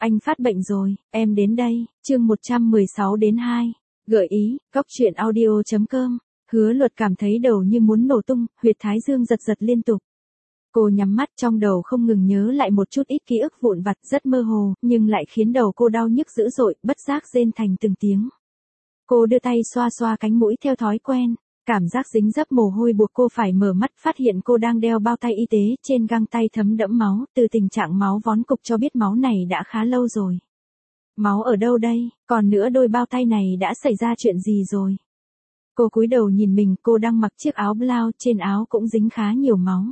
Anh phát bệnh rồi, em đến đây, chương 116 đến 2. Gợi ý, góc truyện audio.com. Hứa Luật cảm thấy đầu như muốn nổ tung, huyệt thái dương giật giật liên tục. Cô nhắm mắt, trong đầu không ngừng nhớ lại một chút ít ký ức vụn vặt rất mơ hồ, nhưng lại khiến đầu cô đau nhức dữ dội, bất giác rên thành từng tiếng. Cô đưa tay xoa xoa cánh mũi theo thói quen. Cảm giác dính dấp mồ hôi buộc cô phải mở mắt, phát hiện cô đang đeo bao tay y tế, trên găng tay thấm đẫm máu, từ tình trạng máu vón cục cho biết máu này đã khá lâu rồi. Máu ở đâu đây, còn nữa đôi bao tay này đã xảy ra chuyện gì rồi? Cô cúi đầu nhìn mình, cô đang mặc chiếc áo blau, trên áo cũng dính khá nhiều máu.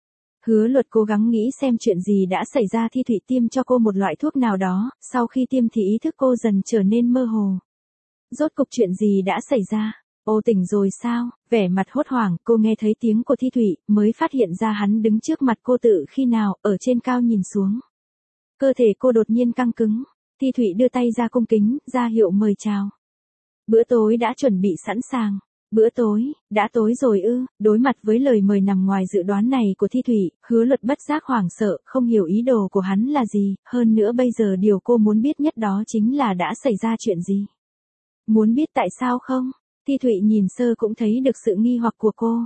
Hứa Luật cố gắng nghĩ xem chuyện gì đã xảy ra. Thi Thụy tiêm cho cô một loại thuốc nào đó, sau khi tiêm thì ý thức cô dần trở nên mơ hồ. Rốt cục chuyện gì đã xảy ra? Ô, tỉnh rồi sao? Vẻ mặt hốt hoảng, cô nghe thấy tiếng của Thi Thụy, mới phát hiện ra hắn đứng trước mặt cô tự khi nào, ở trên cao nhìn xuống. Cơ thể cô đột nhiên căng cứng. Thi Thụy đưa tay ra cung kính, ra hiệu mời chào. Bữa tối đã chuẩn bị sẵn sàng. Bữa tối, đã tối rồi ư? Đối mặt với lời mời nằm ngoài dự đoán này của Thi Thụy, Hứa Luật bất giác hoảng sợ, không hiểu ý đồ của hắn là gì, hơn nữa bây giờ điều cô muốn biết nhất đó chính là đã xảy ra chuyện gì. Muốn biết tại sao không? Thi Thụy nhìn sơ cũng thấy được sự nghi hoặc của cô.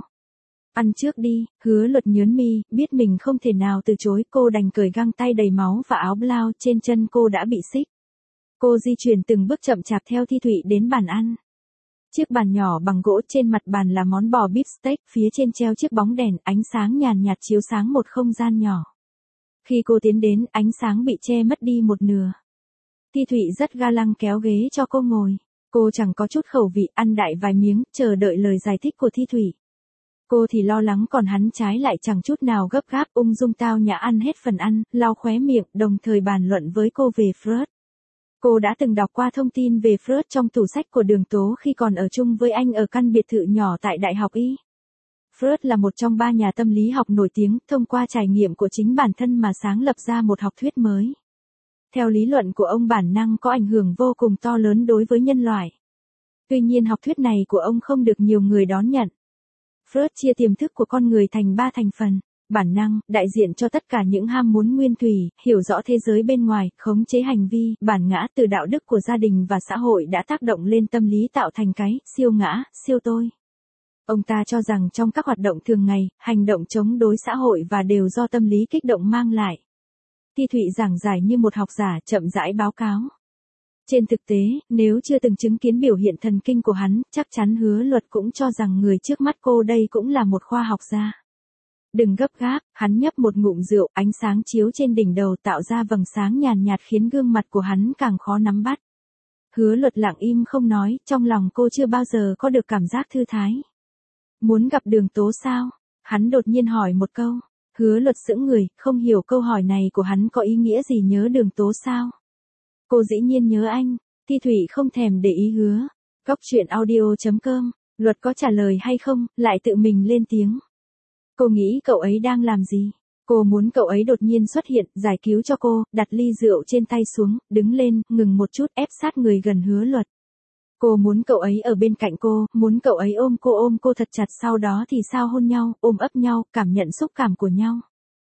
Ăn trước đi, Hứa Luật nhớn mi, biết mình không thể nào từ chối, cô đành cởi găng tay đầy máu và áo blau, trên chân cô đã bị xích. Cô di chuyển từng bước chậm chạp theo Thi Thụy đến bàn ăn. Chiếc bàn nhỏ bằng gỗ, trên mặt bàn là món bò beef steak, phía trên treo chiếc bóng đèn, ánh sáng nhàn nhạt chiếu sáng một không gian nhỏ. Khi cô tiến đến, ánh sáng bị che mất đi một nửa. Thi Thụy rất ga lăng kéo ghế cho cô ngồi. Cô chẳng có chút khẩu vị, ăn đại vài miếng, chờ đợi lời giải thích của Thi Thụy. Cô thì lo lắng, còn hắn trái lại chẳng chút nào gấp gáp, ung dung tao nhã ăn hết phần ăn, lau khóe miệng, đồng thời bàn luận với cô về Freud. Cô đã từng đọc qua thông tin về Freud trong tủ sách của Đường Tố khi còn ở chung với anh ở căn biệt thự nhỏ tại Đại học Y. Freud là một trong 3 nhà tâm lý học nổi tiếng, thông qua trải nghiệm của chính bản thân mà sáng lập ra một học thuyết mới. Theo lý luận của ông, bản năng có ảnh hưởng vô cùng to lớn đối với nhân loại. Tuy nhiên học thuyết này của ông không được nhiều người đón nhận. Freud chia tiềm thức của con người thành 3 thành phần. Bản năng, đại diện cho tất cả những ham muốn nguyên thủy, hiểu rõ thế giới bên ngoài, khống chế hành vi. Bản ngã, từ đạo đức của gia đình và xã hội đã tác động lên tâm lý tạo thành cái siêu ngã, siêu tôi. Ông ta cho rằng trong các hoạt động thường ngày, hành động chống đối xã hội và đều do tâm lý kích động mang lại. Thi Thụy giảng giải như một học giả, chậm rãi báo cáo. Trên thực tế, nếu chưa từng chứng kiến biểu hiện thần kinh của hắn, chắc chắn Hứa Luật cũng cho rằng người trước mắt cô đây cũng là một khoa học gia. Đừng gấp gáp, hắn nhấp một ngụm rượu, ánh sáng chiếu trên đỉnh đầu tạo ra vầng sáng nhàn nhạt khiến gương mặt của hắn càng khó nắm bắt. Hứa Luật lặng im không nói, trong lòng cô chưa bao giờ có được cảm giác thư thái. Muốn gặp Đường Tố sao? Hắn đột nhiên hỏi một câu. Hứa Luật sững người, không hiểu câu hỏi này của hắn có ý nghĩa gì. Nhớ Đường Tố sao? Cô dĩ nhiên nhớ anh. Thi Thụy không thèm để ý Hứa. Góc truyện audio.com. Luật có trả lời hay không, lại tự mình lên tiếng. Cô nghĩ cậu ấy đang làm gì? Cô muốn cậu ấy đột nhiên xuất hiện, giải cứu cho cô, đặt ly rượu trên tay xuống, đứng lên, ngừng một chút, ép sát người gần Hứa Luật. Cô muốn cậu ấy ở bên cạnh cô, muốn cậu ấy ôm cô thật chặt, sau đó thì sao hôn nhau, ôm ấp nhau, cảm nhận xúc cảm của nhau.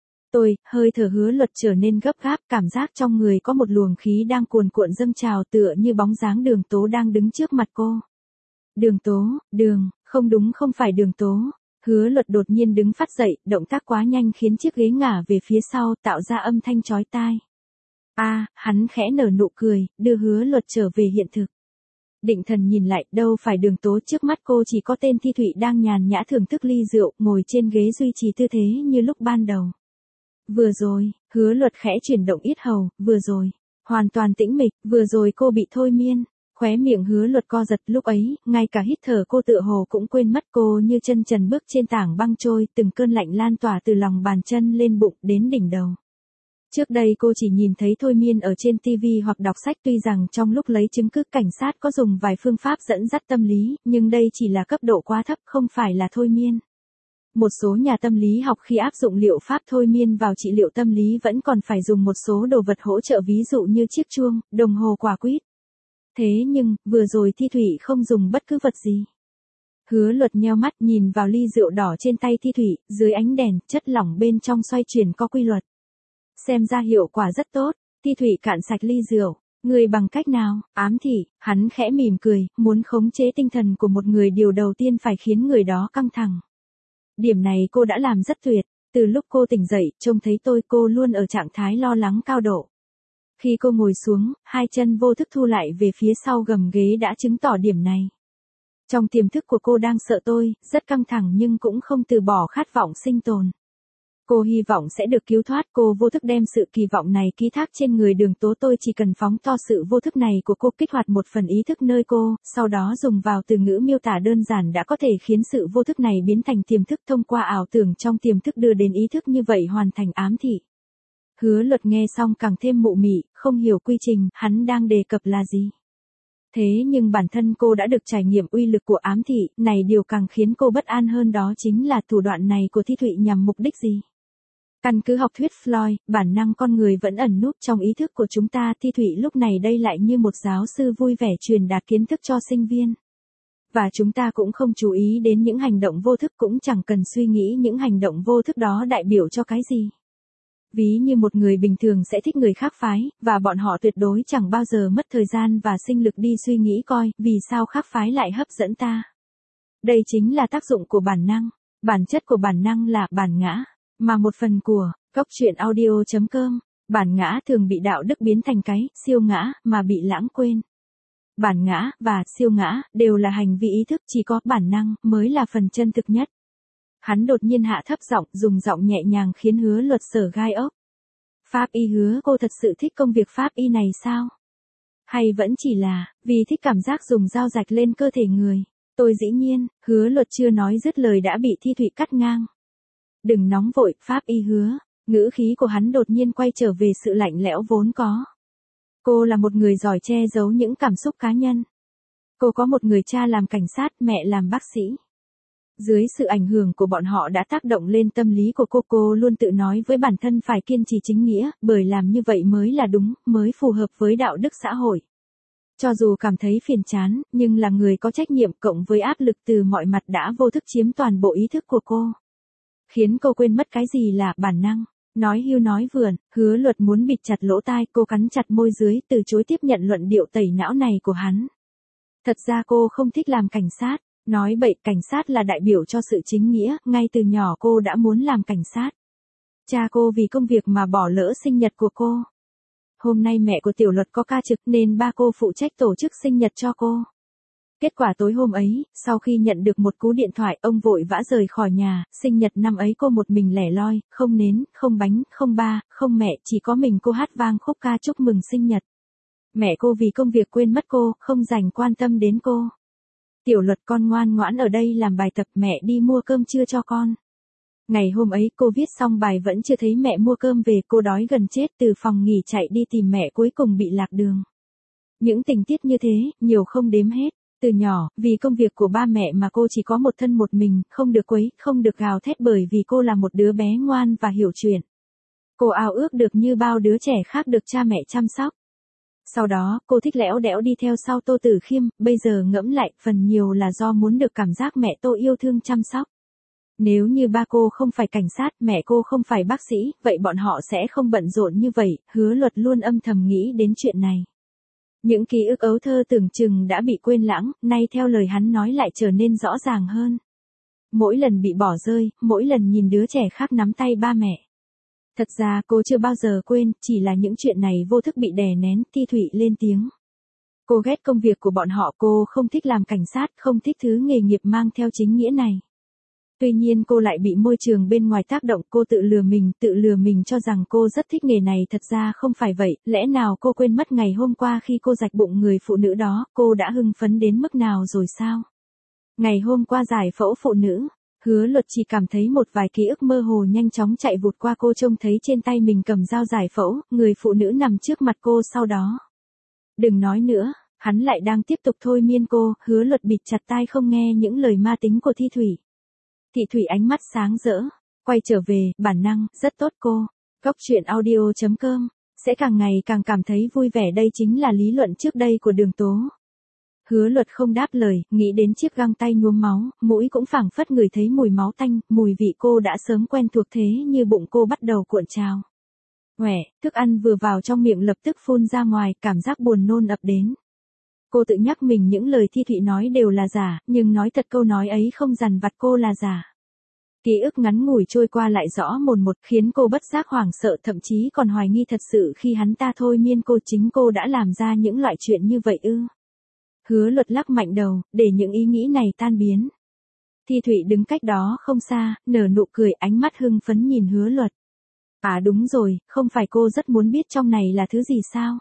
Hơi thở Hứa Luật trở nên gấp gáp, cảm giác trong người có một luồng khí đang cuồn cuộn dâng trào, tựa như bóng dáng Đường Tố đang đứng trước mặt cô. Đường Tố, không đúng, không phải Đường Tố. Hứa Luật đột nhiên đứng phát dậy, động tác quá nhanh khiến chiếc ghế ngả về phía sau, tạo ra âm thanh chói tai. Hắn khẽ nở nụ cười, đưa Hứa Luật trở về hiện thực. Định thần nhìn lại, đâu phải Đường Tố, trước mắt cô chỉ có tên Thi Thụy đang nhàn nhã thưởng thức ly rượu, ngồi trên ghế duy trì tư thế như lúc ban đầu. Vừa rồi, Hứa Luật khẽ chuyển động yết hầu, vừa rồi, hoàn toàn tĩnh mịch, vừa rồi cô bị thôi miên. Khóe miệng Hứa Luật co giật, lúc ấy, ngay cả hít thở cô tựa hồ cũng quên mất, cô như chân trần bước trên tảng băng trôi, từng cơn lạnh lan tỏa từ lòng bàn chân lên bụng đến đỉnh đầu. Trước đây cô chỉ nhìn thấy thôi miên ở trên TV hoặc đọc sách, tuy rằng trong lúc lấy chứng cứ cảnh sát có dùng vài phương pháp dẫn dắt tâm lý, nhưng đây chỉ là cấp độ quá thấp, không phải là thôi miên. Một số nhà tâm lý học khi áp dụng liệu pháp thôi miên vào trị liệu tâm lý vẫn còn phải dùng một số đồ vật hỗ trợ, ví dụ như chiếc chuông, đồng hồ quả quýt. Thế nhưng, vừa rồi Thi Thụy không dùng bất cứ vật gì. Hứa Luật nheo mắt nhìn vào ly rượu đỏ trên tay Thi Thụy, dưới ánh đèn, chất lỏng bên trong xoay chuyển có quy luật. Xem ra hiệu quả rất tốt. Thi Thụy cạn sạch ly rượu. Người bằng cách nào? Ám thị, hắn khẽ mỉm cười, muốn khống chế tinh thần của một người điều đầu tiên phải khiến người đó căng thẳng. Điểm này cô đã làm rất tuyệt. Từ lúc cô tỉnh dậy, trông thấy tôi cô luôn ở trạng thái lo lắng cao độ. Khi cô ngồi xuống, hai chân vô thức thu lại về phía sau gầm ghế đã chứng tỏ điểm này. Trong tiềm thức của cô đang sợ tôi, rất căng thẳng nhưng cũng không từ bỏ khát vọng sinh tồn. Cô hy vọng sẽ được cứu thoát, cô vô thức đem sự kỳ vọng này ký thác trên người Đường Tố. Tôi chỉ cần phóng to sự vô thức này của cô, kích hoạt một phần ý thức nơi cô, sau đó dùng vào từ ngữ miêu tả đơn giản đã có thể khiến sự vô thức này biến thành tiềm thức, thông qua ảo tưởng trong tiềm thức đưa đến ý thức, như vậy hoàn thành ám thị. Hứa Luật nghe xong càng thêm mụ mị, không hiểu quy trình hắn đang đề cập là gì. Thế nhưng bản thân cô đã được trải nghiệm uy lực của ám thị, này điều càng khiến cô bất an hơn, đó chính là thủ đoạn này của Thi Thụy nhằm mục đích gì. Căn cứ học thuyết Floyd, bản năng con người vẫn ẩn núp trong ý thức của chúng ta. Thi Thụy lúc này đây lại như một giáo sư vui vẻ truyền đạt kiến thức cho sinh viên. Và chúng ta cũng không chú ý đến những hành động vô thức, cũng chẳng cần suy nghĩ những hành động vô thức đó đại biểu cho cái gì. Ví như một người bình thường sẽ thích người khác phái, và bọn họ tuyệt đối chẳng bao giờ mất thời gian và sinh lực đi suy nghĩ coi, vì sao khác phái lại hấp dẫn ta. Đây chính là tác dụng của bản năng. Bản chất của bản năng là bản ngã, mà một phần của Cốc Truyện Audio.com, bản ngã thường bị đạo đức biến thành cái siêu ngã mà bị lãng quên. Bản ngã và siêu ngã đều là hành vi ý thức, chỉ có bản năng mới là phần chân thực nhất. Hắn đột nhiên hạ thấp giọng, dùng giọng nhẹ nhàng khiến Hứa Luật sởn gai ốc. Pháp y Hứa, cô thật sự thích công việc pháp y này sao? Hay vẫn chỉ là vì thích cảm giác dùng dao rạch lên cơ thể người? Tôi dĩ nhiên, Hứa Luật chưa nói dứt lời đã bị Thi Thụy cắt ngang. Đừng nóng vội, Pháp y Hứa. Ngữ khí của hắn đột nhiên quay trở về sự lạnh lẽo vốn có. Cô là một người giỏi che giấu những cảm xúc cá nhân. Cô có một người cha làm cảnh sát, mẹ làm bác sĩ. Dưới sự ảnh hưởng của bọn họ đã tác động lên tâm lý của cô luôn tự nói với bản thân phải kiên trì chính nghĩa, bởi làm như vậy mới là đúng, mới phù hợp với đạo đức xã hội. Cho dù cảm thấy phiền chán, nhưng là người có trách nhiệm cộng với áp lực từ mọi mặt đã vô thức chiếm toàn bộ ý thức của cô. Khiến cô quên mất cái gì là bản năng. Nói hưu nói vượn, Hứa Luật muốn bịt chặt lỗ tai, cô cắn chặt môi dưới, từ chối tiếp nhận luận điệu tẩy não này của hắn. Thật ra cô không thích làm cảnh sát. Nói bậy, cảnh sát là đại biểu cho sự chính nghĩa, ngay từ nhỏ cô đã muốn làm cảnh sát. Cha cô vì công việc mà bỏ lỡ sinh nhật của cô. Hôm nay mẹ của Tiểu Luật có ca trực nên ba cô phụ trách tổ chức sinh nhật cho cô. Kết quả tối hôm ấy, sau khi nhận được một cú điện thoại, ông vội vã rời khỏi nhà. Sinh nhật năm ấy cô một mình lẻ loi, không nến, không bánh, không ba, không mẹ, chỉ có mình cô hát vang khúc ca chúc mừng sinh nhật. Mẹ cô vì công việc quên mất cô, không dành quan tâm đến cô. Tiểu Luật, con ngoan ngoãn ở đây làm bài tập, mẹ đi mua cơm trưa cho con. Ngày hôm ấy cô viết xong bài vẫn chưa thấy mẹ mua cơm về, cô đói gần chết, từ phòng nghỉ chạy đi tìm mẹ, cuối cùng bị lạc đường. Những tình tiết như thế, nhiều không đếm hết. Từ nhỏ, vì công việc của ba mẹ mà cô chỉ có một thân một mình, không được quấy, không được gào thét bởi vì cô là một đứa bé ngoan và hiểu chuyện. Cô ao ước được như bao đứa trẻ khác được cha mẹ chăm sóc. Sau đó, cô thích lẽo đẽo đi theo sau Tô Tử Khiêm, bây giờ ngẫm lại, phần nhiều là do muốn được cảm giác mẹ Tô yêu thương chăm sóc. Nếu như ba cô không phải cảnh sát, mẹ cô không phải bác sĩ, vậy bọn họ sẽ không bận rộn như vậy. Hứa Luật luôn âm thầm nghĩ đến chuyện này. Những ký ức ấu thơ tưởng chừng đã bị quên lãng, nay theo lời hắn nói lại trở nên rõ ràng hơn. Mỗi lần bị bỏ rơi, mỗi lần nhìn đứa trẻ khác nắm tay ba mẹ. Thật ra cô chưa bao giờ quên, chỉ là những chuyện này vô thức bị đè nén. Thi Thụy lên tiếng. Cô ghét công việc của bọn họ, cô không thích làm cảnh sát, không thích thứ nghề nghiệp mang theo chính nghĩa này. Tuy nhiên cô lại bị môi trường bên ngoài tác động, cô tự lừa mình cho rằng cô rất thích nghề này, thật ra không phải vậy, lẽ nào cô quên mất ngày hôm qua khi cô rạch bụng người phụ nữ đó, cô đã hưng phấn đến mức nào rồi sao? Ngày hôm qua giải phẫu phụ nữ, Hứa Luật chỉ cảm thấy một vài ký ức mơ hồ nhanh chóng chạy vụt qua, cô trông thấy trên tay mình cầm dao giải phẫu, người phụ nữ nằm trước mặt cô sau đó. Đừng nói nữa, hắn lại đang tiếp tục thôi miên cô. Hứa Luật bịt chặt tai không nghe những lời ma tính của Thi Thụy. Thị Thụy ánh mắt sáng rỡ, quay trở về, bản năng, rất tốt cô. Cốc Truyện Audio.com, sẽ càng ngày càng cảm thấy vui vẻ, đây chính là lý luận trước đây của Đường Tố. Hứa Luật không đáp lời, nghĩ đến chiếc găng tay nhuốm máu, mũi cũng phảng phất ngửi thấy mùi máu tanh, mùi vị cô đã sớm quen thuộc, thế như bụng cô bắt đầu cuộn trào. Quẻ, thức ăn vừa vào trong miệng lập tức phun ra ngoài, cảm giác buồn nôn ập đến. Cô tự nhắc mình những lời Thi Thụy nói đều là giả, nhưng nói thật câu nói ấy không dằn vặt cô là giả. Ký ức ngắn ngủi trôi qua lại rõ mồn một khiến cô bất giác hoảng sợ, thậm chí còn hoài nghi thật sự khi hắn ta thôi miên cô chính cô đã làm ra những loại chuyện như vậy ư. Hứa Luật lắc mạnh đầu, để những ý nghĩ này tan biến. Thi Thụy đứng cách đó không xa, nở nụ cười, ánh mắt hưng phấn nhìn Hứa Luật. À đúng rồi, không phải cô rất muốn biết trong này là thứ gì sao?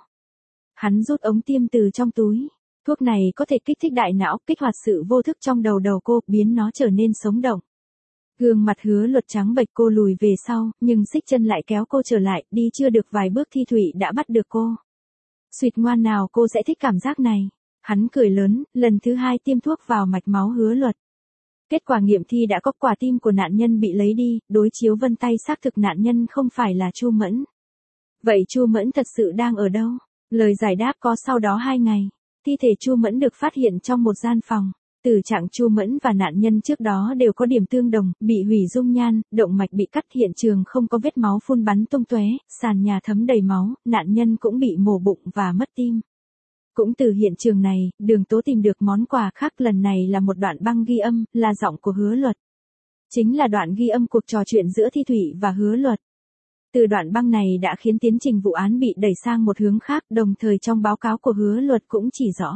Hắn rút ống tiêm từ trong túi. Thuốc này có thể kích thích đại não, kích hoạt sự vô thức trong đầu cô, biến nó trở nên sống động. Gương mặt Hứa Luật trắng bệch, cô lùi về sau, nhưng xích chân lại kéo cô trở lại, đi chưa được vài bước Thi Thụy đã bắt được cô. Xuyệt ngoan nào, cô sẽ thích cảm giác này. Hắn cười lớn, lần thứ 2 tiêm thuốc vào mạch máu Hứa Luật. Kết quả nghiệm thi đã có, quả tim của nạn nhân bị lấy đi, đối chiếu vân tay xác thực nạn nhân không phải là Chu Mẫn. Vậy Chu Mẫn thật sự đang ở đâu? Lời giải đáp có sau đó 2 ngày. Thi thể Chu Mẫn được phát hiện trong một gian phòng. Tử trạng Chu Mẫn và nạn nhân trước đó đều có điểm tương đồng, bị hủy dung nhan, động mạch bị cắt, hiện trường không có vết máu phun bắn tung tóe, sàn nhà thấm đầy máu, nạn nhân cũng bị mổ bụng và mất tim. Cũng từ hiện trường này, Đường Tố tìm được món quà khác, lần này là một đoạn băng ghi âm, là giọng của Hứa Luật. Chính là đoạn ghi âm cuộc trò chuyện giữa Thi Thụy và Hứa Luật. Từ đoạn băng này đã khiến tiến trình vụ án bị đẩy sang một hướng khác, đồng thời trong báo cáo của Hứa Luật cũng chỉ rõ.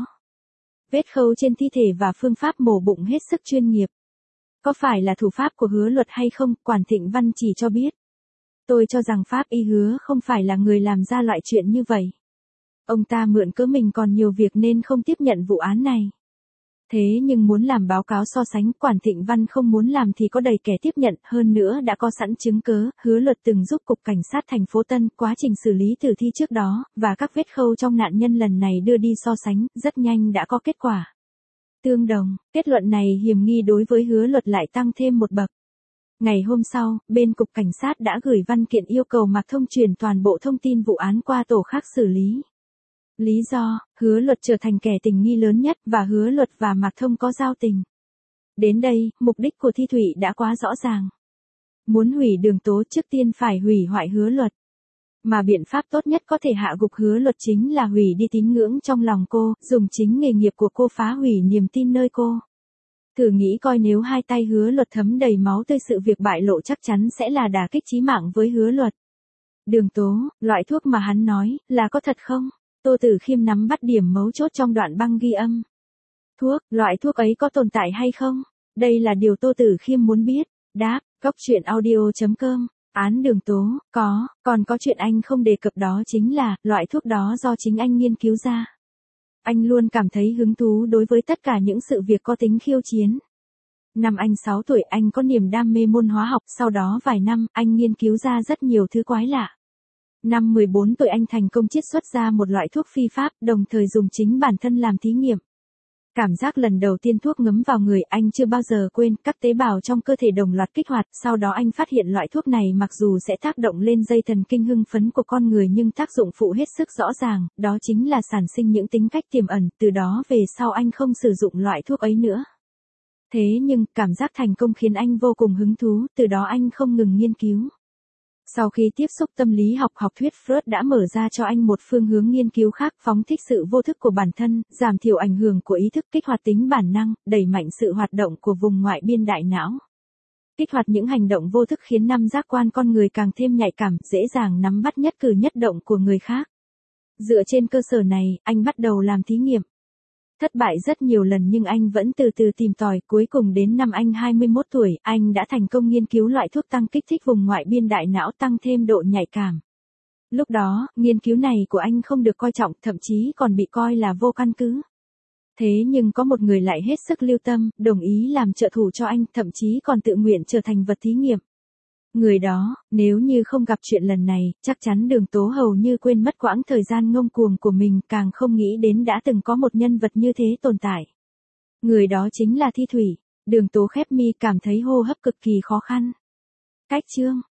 Vết khâu trên thi thể và phương pháp mổ bụng hết sức chuyên nghiệp. Có phải là thủ pháp của Hứa Luật hay không, Quản Thịnh Văn chỉ cho biết. Tôi cho rằng pháp y Hứa không phải là người làm ra loại chuyện như vậy. Ông ta mượn cớ mình còn nhiều việc nên không tiếp nhận vụ án này. Thế nhưng muốn làm báo cáo so sánh, Quản Thịnh Văn không muốn làm thì có đầy kẻ tiếp nhận, hơn nữa đã có sẵn chứng cớ, Hứa Luật từng giúp Cục Cảnh sát thành phố Tân, quá trình xử lý tử thi trước đó, và các vết khâu trong nạn nhân lần này đưa đi so sánh, rất nhanh đã có kết quả tương đồng. Kết luận này hiểm nghi đối với Hứa Luật lại tăng thêm một bậc. Ngày hôm sau, bên Cục Cảnh sát đã gửi văn kiện yêu cầu Mạc Thông truyền toàn bộ thông tin vụ án qua tổ khác xử lý. Lý do, Hứa Luật trở thành kẻ tình nghi lớn nhất và Hứa Luật và Mạc Thông có giao tình. Đến đây, mục đích của Thi Thụy đã quá rõ ràng. Muốn hủy Đường Tố trước tiên phải hủy hoại Hứa Luật. Mà biện pháp tốt nhất có thể hạ gục Hứa Luật chính là hủy đi tín ngưỡng trong lòng cô, dùng chính nghề nghiệp của cô phá hủy niềm tin nơi cô. Thử nghĩ coi nếu hai tay Hứa Luật thấm đầy máu tươi, sự việc bại lộ chắc chắn sẽ là đả kích chí mạng với Hứa Luật. Đường Tố, loại thuốc mà hắn nói, là có thật không? Tô Tử Khiêm nắm bắt điểm mấu chốt trong đoạn băng ghi âm. Thuốc, loại thuốc ấy có tồn tại hay không? Đây là điều Tô Tử Khiêm muốn biết. Đáp, coctruyện.audio.com. Án Đường Tố, còn có chuyện anh không đề cập, đó chính là, loại thuốc đó do chính anh nghiên cứu ra. Anh luôn cảm thấy hứng thú đối với tất cả những sự việc có tính khiêu chiến. Năm anh 6 tuổi anh có niềm đam mê môn hóa học, sau đó vài năm, anh nghiên cứu ra rất nhiều thứ quái lạ. Năm 14 tuổi anh thành công chiết xuất ra một loại thuốc phi pháp, đồng thời dùng chính bản thân làm thí nghiệm. Cảm giác lần đầu tiên thuốc ngấm vào người anh chưa bao giờ quên, các tế bào trong cơ thể đồng loạt kích hoạt, sau đó anh phát hiện loại thuốc này mặc dù sẽ tác động lên dây thần kinh hưng phấn của con người nhưng tác dụng phụ hết sức rõ ràng, đó chính là sản sinh những tính cách tiềm ẩn, từ đó về sau anh không sử dụng loại thuốc ấy nữa. Thế nhưng, cảm giác thành công khiến anh vô cùng hứng thú, từ đó anh không ngừng nghiên cứu. Sau khi tiếp xúc tâm lý học, học thuyết Freud đã mở ra cho anh một phương hướng nghiên cứu khác, phóng thích sự vô thức của bản thân, giảm thiểu ảnh hưởng của ý thức, kích hoạt tính bản năng, đẩy mạnh sự hoạt động của vùng ngoại biên đại não. Kích hoạt những hành động vô thức khiến năm giác quan con người càng thêm nhạy cảm, dễ dàng nắm bắt nhất cử nhất động của người khác. Dựa trên cơ sở này, anh bắt đầu làm thí nghiệm. Thất bại rất nhiều lần nhưng anh vẫn từ từ tìm tòi, cuối cùng đến năm anh 21 tuổi, anh đã thành công nghiên cứu loại thuốc tăng kích thích vùng ngoại biên đại não, tăng thêm độ nhạy cảm. Lúc đó, nghiên cứu này của anh không được coi trọng, thậm chí còn bị coi là vô căn cứ. Thế nhưng có một người lại hết sức lưu tâm, đồng ý làm trợ thủ cho anh, thậm chí còn tự nguyện trở thành vật thí nghiệm. Người đó, nếu như không gặp chuyện lần này, chắc chắn Đường Tố hầu như quên mất quãng thời gian ngông cuồng của mình, càng không nghĩ đến đã từng có một nhân vật như thế tồn tại. Người đó chính là Thi Thụy. Đường Tố khép mi, cảm thấy hô hấp cực kỳ khó khăn. Cách chương